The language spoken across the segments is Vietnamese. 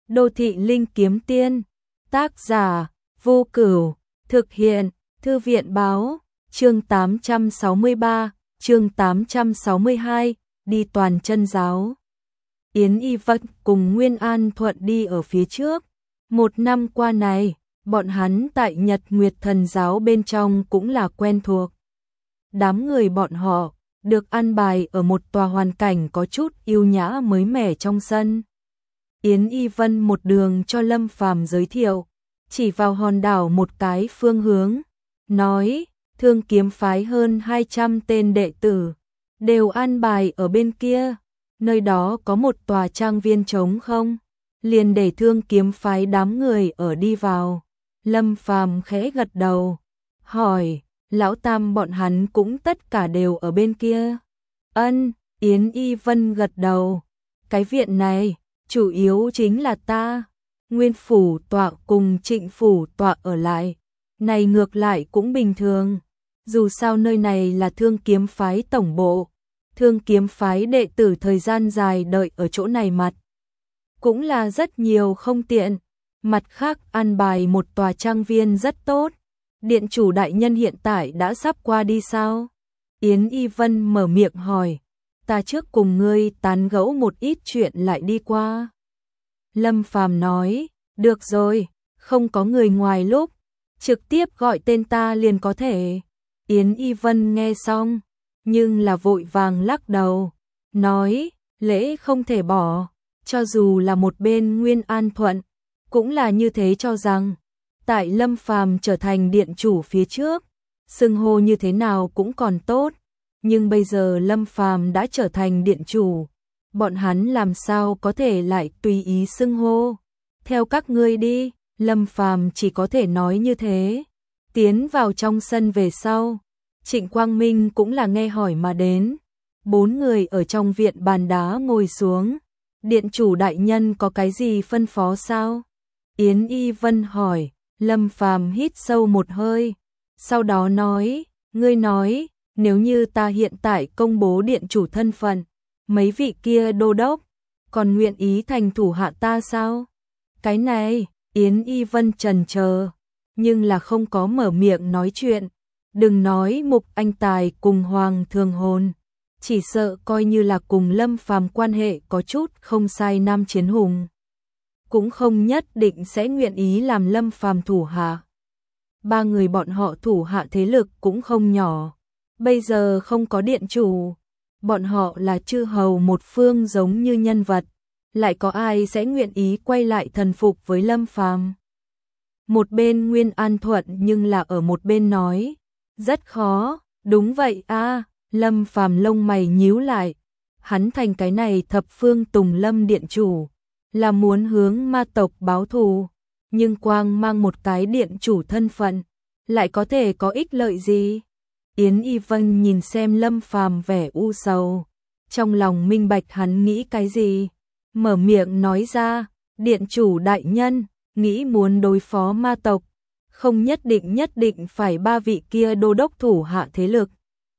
Đô thị linh kiếm tiên, tác giả, Vô Cửu, thực hiện, Thư viện báo, chương 863, chương 862, đi toàn chân giáo. Yến Y Vân cùng Nguyên An Thuận đi ở phía trước. Một năm qua này, bọn hắn tại Nhật Nguyệt Thần giáo bên trong cũng là quen thuộc. Đám người bọn họ được an bài ở một tòa hoàn cảnh có chút yêu nhã mới mẻ trong sân. Yến Y Vân một đường cho Lâm Phàm giới thiệu, chỉ vào hòn đảo một cái phương hướng, nói, Thương Kiếm phái hơn 200 tên đệ tử, đều an bài ở bên kia, nơi đó có một tòa trang viên trống không, liền để Thương Kiếm phái đám người ở đi vào. Lâm Phàm khẽ gật đầu, hỏi, lão tam bọn hắn cũng tất cả đều ở bên kia. Ân, Yến Y Vân gật đầu, cái viện này, chủ yếu chính là ta, Nguyên phủ tọa cùng Trịnh phủ tọa ở lại, này ngược lại cũng bình thường, dù sao nơi này là Thương Kiếm phái tổng bộ, Thương Kiếm phái đệ tử thời gian dài đợi ở chỗ này mặt, cũng là rất nhiều không tiện, mặt khác an bài một tòa trang viên rất tốt, điện chủ đại nhân hiện tại đã sắp qua đi sao? Yến Y Vân mở miệng hỏi, ta trước cùng ngươi tán gẫu một ít chuyện lại đi qua. Lâm Phàm nói, được rồi, không có người ngoài lúc, trực tiếp gọi tên ta liền có thể. Yến Y Vân nghe xong, nhưng là vội vàng lắc đầu, nói, lễ không thể bỏ, cho dù là một bên Nguyên An Thuận, cũng là như thế cho rằng, tại Lâm Phàm trở thành điện chủ phía trước, xưng hô như thế nào cũng còn tốt, nhưng bây giờ Lâm Phàm đã trở thành điện chủ, bọn hắn làm sao có thể lại tùy ý xưng hô. Theo các ngươi đi, Lâm Phàm chỉ có thể nói như thế. Tiến vào trong sân về sau, Trịnh Quang Minh cũng là nghe hỏi mà đến. 4 người ở trong viện bàn đá ngồi xuống. Điện chủ đại nhân có cái gì phân phó sao? Yến Y Vân hỏi. Lâm Phàm hít sâu một hơi, sau đó nói, ngươi nói, nếu như ta hiện tại công bố điện chủ thân phận, mấy vị kia đô đốc, còn nguyện ý thành thủ hạ ta sao? Cái này, Yến Y Vân chần chờ, nhưng là không có mở miệng nói chuyện, đừng nói Mục Anh Tài cùng Hoàng Thường Hồn, chỉ sợ coi như là cùng Lâm Phàm quan hệ có chút không sai Nam Chiến Hùng, cũng không nhất định sẽ nguyện ý làm Lâm Phàm thủ hạ. 3 người bọn họ thủ hạ thế lực cũng không nhỏ, bây giờ không có điện chủ, bọn họ là chư hầu một phương giống như nhân vật, lại có ai sẽ nguyện ý quay lại thần phục với Lâm Phàm? Một bên Nguyên An Thuận nhưng là ở một bên nói, rất khó, đúng vậy a. Lâm Phàm lông mày nhíu lại, hắn thành cái này thập phương Tùng Lâm điện chủ, là muốn hướng ma tộc báo thù, nhưng quang mang một cái điện chủ thân phận, lại có thể có ích lợi gì? Yến Y Vân nhìn xem Lâm Phàm vẻ u sầu, trong lòng minh bạch hắn nghĩ cái gì, mở miệng nói ra, điện chủ đại nhân, nghĩ muốn đối phó ma tộc, không nhất định phải 3 vị kia đô đốc thủ hạ thế lực.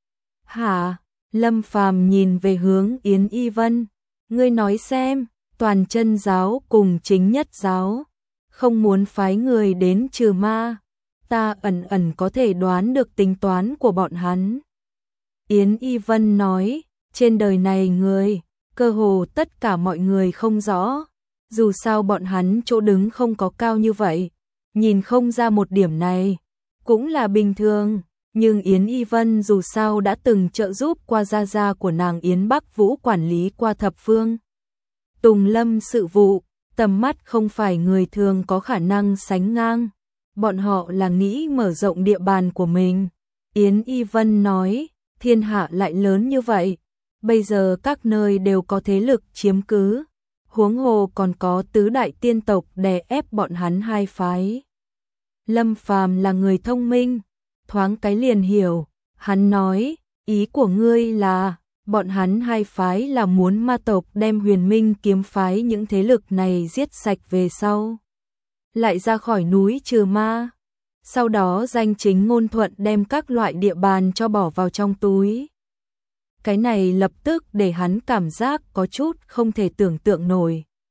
Hả? Lâm Phàm nhìn về hướng Yến Y Vân, ngươi nói xem, toàn chân giáo cùng chính nhất giáo, không muốn phái người đến trừ ma, ta ẩn có thể đoán được tính toán của bọn hắn. Yến Y Vân nói, trên đời này người, cơ hồ tất cả mọi người không rõ, dù sao bọn hắn chỗ đứng không có cao như vậy, nhìn không ra một điểm này, cũng là bình thường, nhưng Yến Y Vân dù sao đã từng trợ giúp qua gia gia của nàng Yến Bắc Vũ quản lý qua thập phương Tùng Lâm sự vụ, tầm mắt không phải người thường có khả năng sánh ngang, bọn họ là nghĩ mở rộng địa bàn của mình. Yến Y Vân nói, thiên hạ lại lớn như vậy, bây giờ các nơi đều có thế lực chiếm cứ, huống hồ còn có tứ đại tiên tộc đè ép bọn hắn 2 phái. Lâm Phàm là người thông minh, thoáng cái liền hiểu, hắn nói, ý của ngươi là, bọn hắn 2 phái là muốn ma tộc đem Huyền Minh kiếm phái những thế lực này giết sạch về sau, lại ra khỏi núi trừ ma, sau đó danh chính ngôn thuận đem các loại địa bàn cho bỏ vào trong túi. Cái này lập tức để hắn cảm giác có chút không thể tưởng tượng nổi.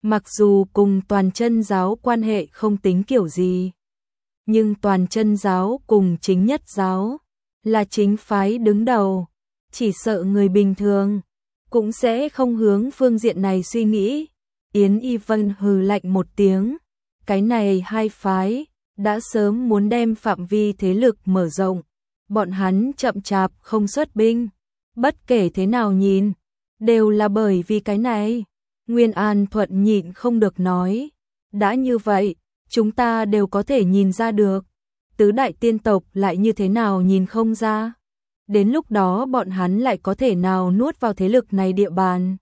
Mặc dù cùng Toàn Chân giáo quan hệ không tính kiểu gì, nhưng Toàn Chân giáo cùng Chính Nhất giáo là chính phái đứng đầu, chỉ sợ người bình thường cũng sẽ không hướng phương diện này suy nghĩ. Yến Y Vân hừ lạnh một tiếng, cái này hai phái đã sớm muốn đem phạm vi thế lực mở rộng, bọn hắn chậm chạp không xuất binh, bất kể thế nào nhìn, đều là bởi vì cái này. Nguyên An Thuận nhịn không được nói, đã như vậy, chúng ta đều có thể nhìn ra được, tứ đại tiên tộc lại như thế nào nhìn không ra. Đến lúc đó bọn hắn lại có thể nào nuốt vào thế lực này địa bàn.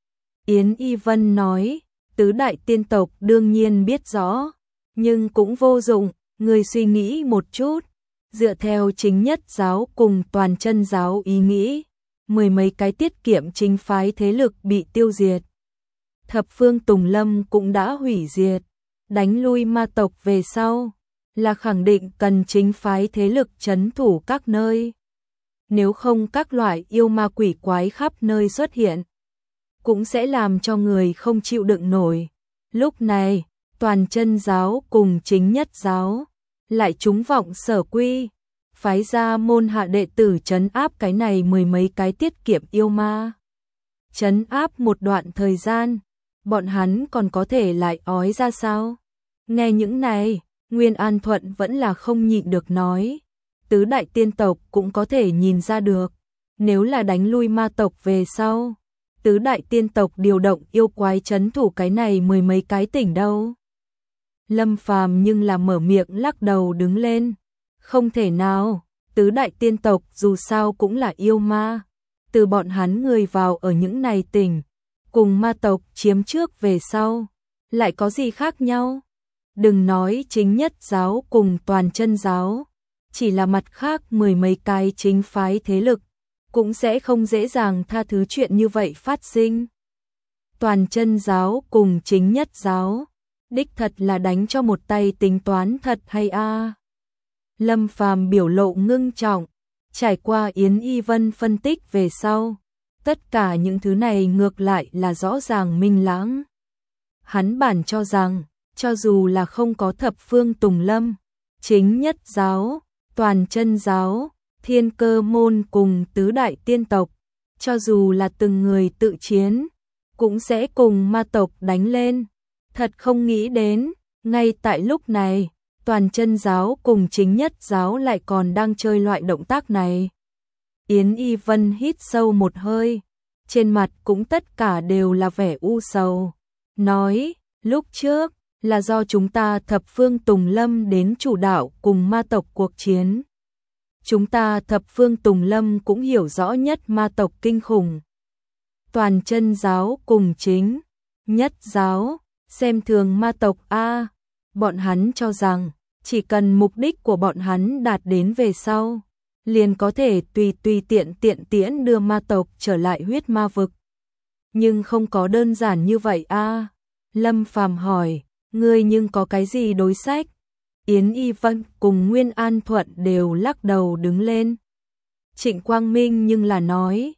Yến Y Vân nói, tứ đại tiên tộc đương nhiên biết rõ, nhưng cũng vô dụng, người suy nghĩ một chút, dựa theo Chính Nhất giáo cùng Toàn Chân giáo ý nghĩ, mười mấy cái tiết kiệm chính phái thế lực bị tiêu diệt. Thập phương Tùng Lâm cũng đã hủy diệt, đánh lui ma tộc về sau, là khẳng định cần chính phái thế lực trấn thủ các nơi. Nếu không các loại yêu ma quỷ quái khắp nơi xuất hiện, cũng sẽ làm cho người không chịu đựng nổi. Lúc này, Toàn Chân giáo cùng Chính Nhất giáo lại trúng vọng Sở Quy, phái ra môn hạ đệ tử trấn áp cái này mười mấy cái tiết kiệm yêu ma. Trấn áp một đoạn thời gian, bọn hắn còn có thể lại ói ra sao? Nghe những này, Nguyên An Thuận vẫn là không nhịn được nói, tứ đại tiên tộc cũng có thể nhìn ra được, nếu là đánh lui ma tộc về sau, tứ đại tiên tộc điều động yêu quái trấn thủ cái này mười mấy cái tỉnh đâu. Lâm Phàm nhưng là mở miệng lắc đầu đứng lên, không thể nào, tứ đại tiên tộc dù sao cũng là yêu ma, từ bọn hắn người vào ở những này tỉnh, cùng ma tộc chiếm trước về sau, lại có gì khác nhau? Đừng nói Chính Nhất giáo cùng Toàn Chân giáo, chỉ là mặt khác mười mấy cái chính phái thế lực, cũng sẽ không dễ dàng tha thứ chuyện như vậy phát sinh. Toàn Chân giáo cùng Chính Nhất giáo, đích thật là đánh cho một tay tính toán thật hay a? Lâm Phàm biểu lộ ngưng trọng, trải qua Yến Y Vân phân tích về sau, tất cả những thứ này ngược lại là rõ ràng minh lãng. Hắn bản cho rằng, cho dù là không có thập phương Tùng Lâm, Chính Nhất giáo, Toàn Chân giáo, Thiên Cơ môn cùng tứ đại tiên tộc, cho dù là từng người tự chiến, cũng sẽ cùng ma tộc đánh lên. Thật không nghĩ đến, ngay tại lúc này, Toàn Chân giáo cùng Chính Nhất giáo lại còn đang chơi loại động tác này. Yến Y Vân hít sâu một hơi, trên mặt cũng tất cả đều là vẻ u sầu, nói, lúc trước, là do chúng ta thập phương Tùng Lâm đến chủ đạo cùng ma tộc cuộc chiến. Chúng ta thập phương Tùng Lâm cũng hiểu rõ nhất ma tộc kinh khủng. Toàn Chân giáo cùng Chính Nhất giáo, xem thường ma tộc a, bọn hắn cho rằng, chỉ cần mục đích của bọn hắn đạt đến về sau, liền có thể tùy tiện tiễn đưa ma tộc trở lại huyết ma vực. Nhưng không có đơn giản như vậy a. Lâm Phàm hỏi, ngươi nhưng có cái gì đối sách? Yến Y Vân cùng Nguyên An Thuận đều lắc đầu đứng lên. Trịnh Quang Minh nhưng là nói,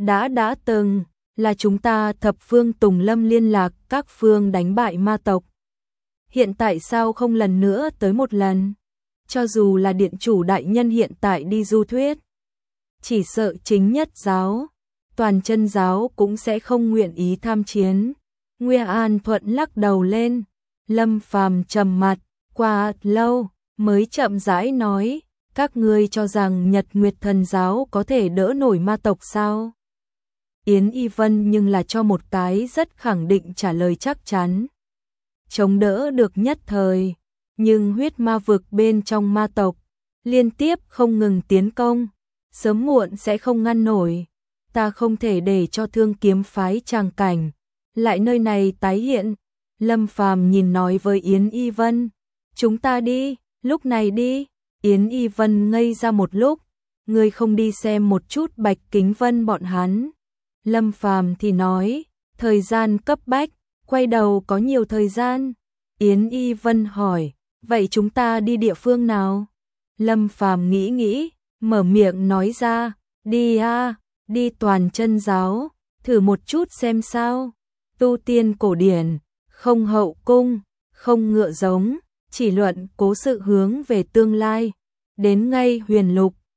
đã từng, là chúng ta thập phương Tùng Lâm liên lạc các phương đánh bại ma tộc. Hiện tại sao không lần nữa tới một lần? Cho dù là điện chủ đại nhân hiện tại đi du thuyết, chỉ sợ Chính Nhất giáo, Toàn Chân giáo cũng sẽ không nguyện ý tham chiến. Nguyên An Thuận lắc đầu lên, Lâm Phàm trầm mặt, qua lâu mới chậm rãi nói, các ngươi cho rằng Nhật Nguyệt Thần giáo có thể đỡ nổi ma tộc sao? Yến Y Vân nhưng là cho một cái rất khẳng định trả lời chắc chắn. Chống đỡ được nhất thời, nhưng huyết ma vực bên trong ma tộc liên tiếp không ngừng tiến công, sớm muộn sẽ không ngăn nổi. Ta không thể để cho Thương Kiếm phái tràng cảnh lại nơi này tái hiện. Lâm Phàm nhìn nói với Yến Y Vân, chúng ta đi, lúc này đi. Yến Y Vân ngây ra một lúc, ngươi không đi xem một chút Bạch Kính Vân bọn hắn? Lâm Phàm thì nói, thời gian cấp bách, quay đầu có nhiều thời gian. Yến Y Vân hỏi, vậy chúng ta đi địa phương nào? Lâm Phàm nghĩ, mở miệng nói ra, đi a, đi Toàn Chân giáo, thử một chút xem sao. Tu tiên cổ điển, không hậu cung, không ngựa giống, chỉ luận cố sự hướng về tương lai. Đến ngay Huyền Lục,